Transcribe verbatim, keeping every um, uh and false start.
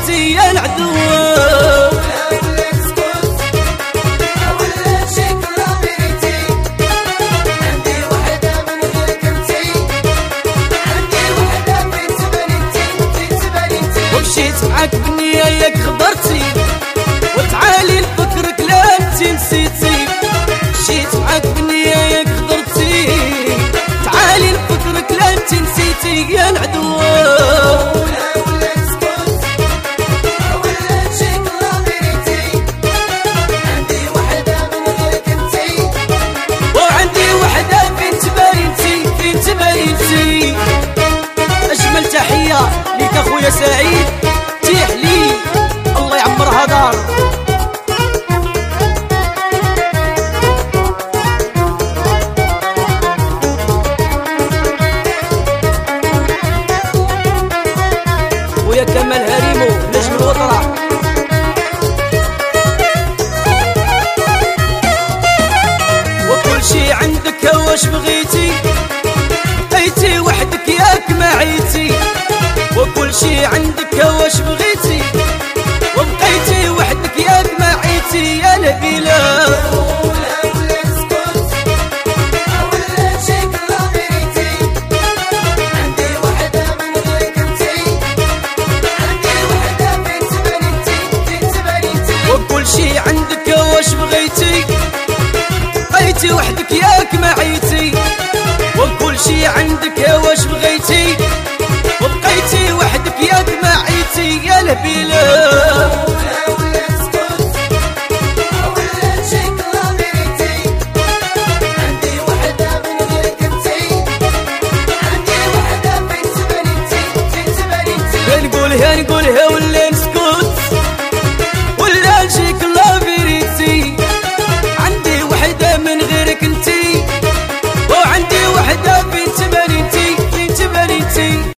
بغيتي يا العدو. ومشيت معاك بالنية ياك خضرتي، وتعالي لفكرك لا انتي نسيتي. مشيت معاك بالنية ياك خضرتي، تعالي لفكرك لا انتي نسيتي يا العدو. وعندي وحدة بنت بنتي بنت بنتي. أجمل تحية ليك أخويا سعيد، تيح لي الله يعمرها دار. ويا كمال هريمو نجم الوطرة. وكل شي عندك واش بغيتي، بقيتي وحدك ياك ما عيتي. وكل شي عندك واش بغيتي، وبقيتي وحدك ياك ما عيتي يا الهبيلة. وكل شي عندك واش بغيتي، بقيتي وحدك ياك ما عيتي. وكل شي عندك واش بغيتي، وبقيتي وحدك ياك ما عيتي يا الهبيلة. نقولها نقولها